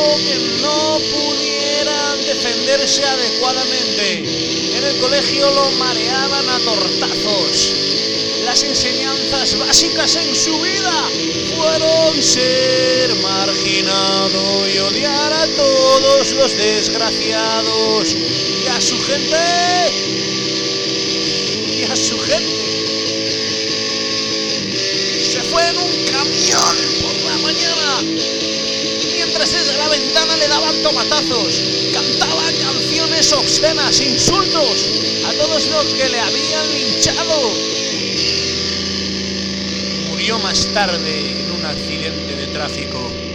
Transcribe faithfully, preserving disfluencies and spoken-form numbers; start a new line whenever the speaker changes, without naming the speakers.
que no pudieran defenderse adecuadamente. En el colegio lo mareaban a tortazos. Las enseñanzas básicas en su vida fueron ser marginado y odiar a todos los desgraciados y a su gente y a su gente. Se fue en un camión por la mañana, mientras desde la ventana le daban tomatazos, cantaba canciones obscenas, insultos a todos los que le habían linchado. Murió más tarde en un accidente de tráfico.